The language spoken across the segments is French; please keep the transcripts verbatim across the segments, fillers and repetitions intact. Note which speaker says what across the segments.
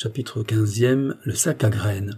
Speaker 1: Chapitre quinzième. Le sac à graines.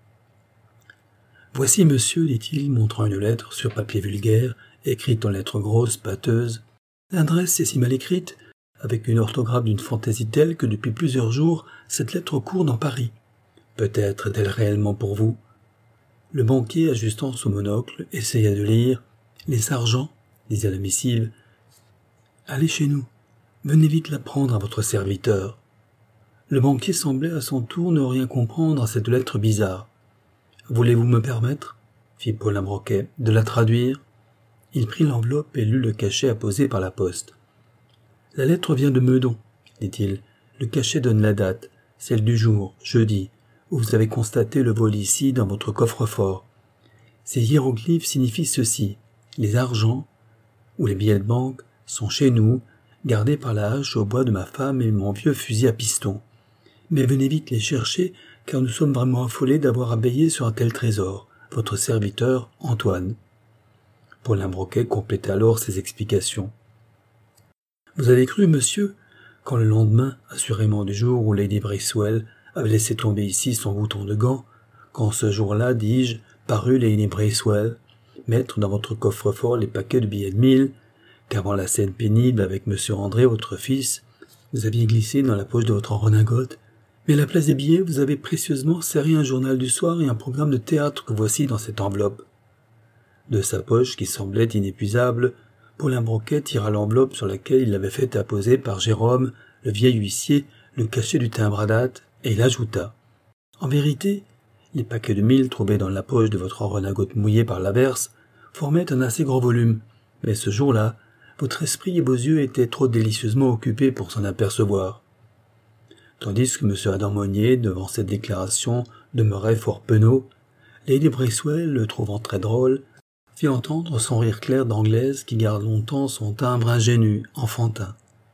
Speaker 1: « Voici, monsieur, dit-il, montrant une lettre sur papier vulgaire, écrite en lettres grosses, pâteuses. L'adresse est si mal écrite, avec une orthographe d'une fantaisie telle que depuis plusieurs jours, cette lettre court dans Paris. Peut-être est-elle réellement pour vous. » Le banquier, ajustant son monocle, essaya de lire. « Les argents, disait la missive. Allez chez nous. Venez vite la prendre à votre serviteur. » Le banquier semblait à son tour ne rien comprendre à cette lettre bizarre. « Voulez-vous me permettre, fit Paulin Broquet, de la traduire ?» Il prit l'enveloppe et lut le cachet apposé par la poste. « La lettre vient de Meudon, dit-il. Le cachet donne la date, celle du jour, jeudi, où vous avez constaté le vol ici dans votre coffre-fort. Ces hiéroglyphes signifient ceci. Les argents, ou les billets de banque, sont chez nous, gardés par la hache au bois de ma femme et mon vieux fusil à piston. Mais venez vite les chercher, car nous sommes vraiment affolés d'avoir à veiller sur un tel trésor. Votre serviteur, Antoine. » Paulin Broquet complétait alors ses explications. « Vous avez cru, monsieur, quand le lendemain, assurément du jour où Lady Bracewell avait laissé tomber ici son bouton de gant, quand ce jour-là, dis-je, parut Lady Bracewell, mettre dans votre coffre-fort les paquets de billets de mille, qu'avant la scène pénible avec monsieur André, votre fils, vous aviez glissé dans la poche de votre redingote, mais à la place des billets, vous avez précieusement serré un journal du soir et un programme de théâtre que voici dans cette enveloppe. » De sa poche, qui semblait inépuisable, Paulin Broquet tira l'enveloppe sur laquelle il avait fait apposer par Jérôme, le vieil huissier, le cachet du timbre à date, et il ajouta. « En vérité, les paquets de mille trouvés dans la poche de votre redingote mouillée par l'averse formaient un assez gros volume, mais ce jour-là, votre esprit et vos yeux étaient trop délicieusement occupés pour s'en apercevoir. » Tandis que M. Adam Monnier, devant cette déclaration, demeurait fort penaud, Lady Bracewell, le trouvant très drôle, fit entendre son rire clair d'anglaise qui garde longtemps son timbre ingénu, enfantin.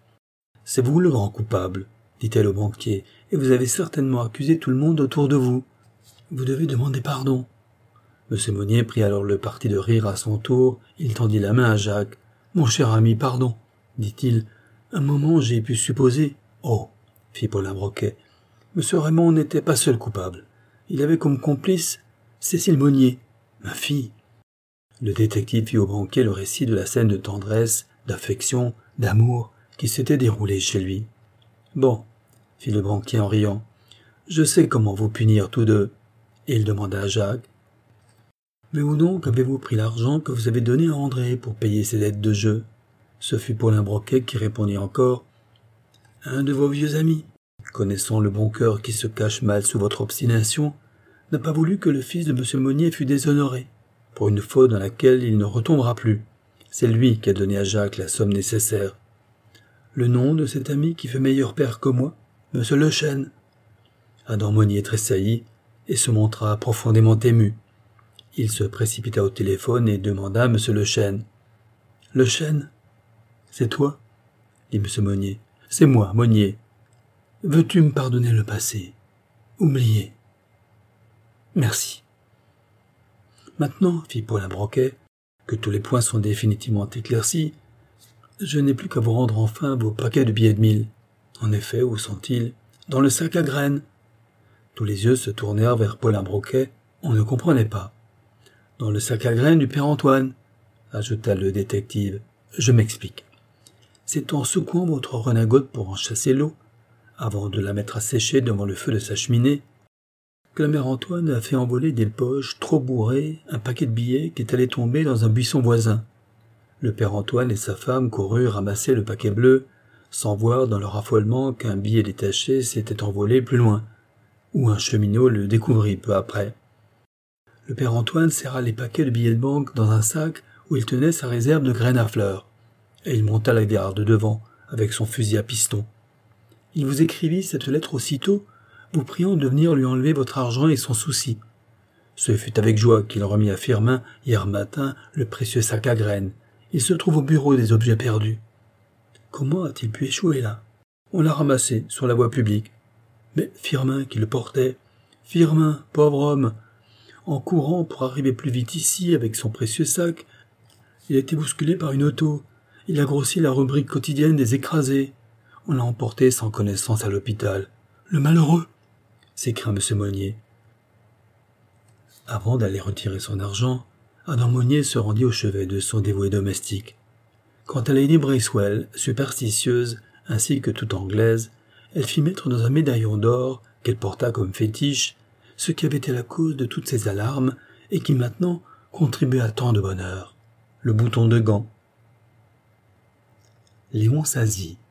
Speaker 1: « C'est vous le grand coupable, dit-elle au banquier, et vous avez certainement accusé tout le monde autour de vous. Vous devez demander pardon. » M. Monnier prit alors le parti de rire à son tour, il tendit la main à Jacques. « Mon cher ami, pardon, dit-il. Un moment j'ai pu supposer. »« Oh, fit Paulin Broquet. Monsieur Raymond n'était pas seul coupable. Il avait comme complice Cécile Monnier, ma fille. » Le détective fit au banquier le récit de la scène de tendresse, d'affection, d'amour qui s'était déroulée chez lui. « Bon, fit le banquier en riant, je sais comment vous punir tous deux. » Et il demanda à Jacques. « Mais où donc avez-vous pris l'argent que vous avez donné à André pour payer ses dettes de jeu ?» Ce fut Paulin Broquet qui répondit encore. « Un de vos vieux amis, connaissant le bon cœur qui se cache mal sous votre obstination, n'a pas voulu que le fils de M. Monnier fût déshonoré, pour une faute dans laquelle il ne retombera plus. C'est lui qui a donné à Jacques la somme nécessaire. Le nom de cet ami qui fait meilleur père que moi, M. Lechêne. » Adam Monnier tressaillit et se montra profondément ému. Il se précipita au téléphone et demanda à M. Lechêne. « Lechêne, c'est toi ?» dit M. Monnier. « C'est moi, Monnier. Veux-tu me pardonner le passé? Oublier. Merci. » Maintenant, fit Paulin Broquet, que tous les points sont définitivement éclaircis, je n'ai plus qu'à vous rendre enfin vos paquets de billets de mille. En effet, où sont-ils? Dans le sac à graines. Tous les yeux se tournèrent vers Paulin Broquet, on ne comprenait pas. Dans le sac à graines du père Antoine, ajouta le détective. Je m'explique. C'est en secouant votre redingote pour en chasser l'eau, avant de la mettre à sécher devant le feu de sa cheminée, que la mère Antoine a fait envoler des poches trop bourrées un paquet de billets qui est allé tomber dans un buisson voisin. Le père Antoine et sa femme coururent ramasser le paquet bleu, sans voir dans leur affolement qu'un billet détaché s'était envolé plus loin, où un cheminot le découvrit peu après. Le père Antoine serra les paquets de billets de banque dans un sac où il tenait sa réserve de graines à fleurs, et il monta la garde devant, avec son fusil à piston. Il vous écrivit cette lettre aussitôt, vous priant de venir lui enlever votre argent et son souci. Ce fut avec joie qu'il remit à Firmin, hier matin, le précieux sac à graines. Il se trouve au bureau des objets perdus. Comment a-t-il pu échouer là? On l'a ramassé sur la voie publique. Mais Firmin qui le portait, Firmin, pauvre homme, en courant pour arriver plus vite ici avec son précieux sac, il a été bousculé par une auto. Il a grossi la rubrique quotidienne des écrasés. On l'a emporté sans connaissance à l'hôpital. Le malheureux! s'écria M. Monnier. Avant d'aller retirer son argent, Adam Monnier se rendit au chevet de son dévoué domestique. Quant à Lady Bracewell, superstitieuse, ainsi que toute anglaise, elle fit mettre dans un médaillon d'or, qu'elle porta comme fétiche, ce qui avait été la cause de toutes ces alarmes et qui maintenant contribuait à tant de bonheur, le bouton de gant. Léon s'assit,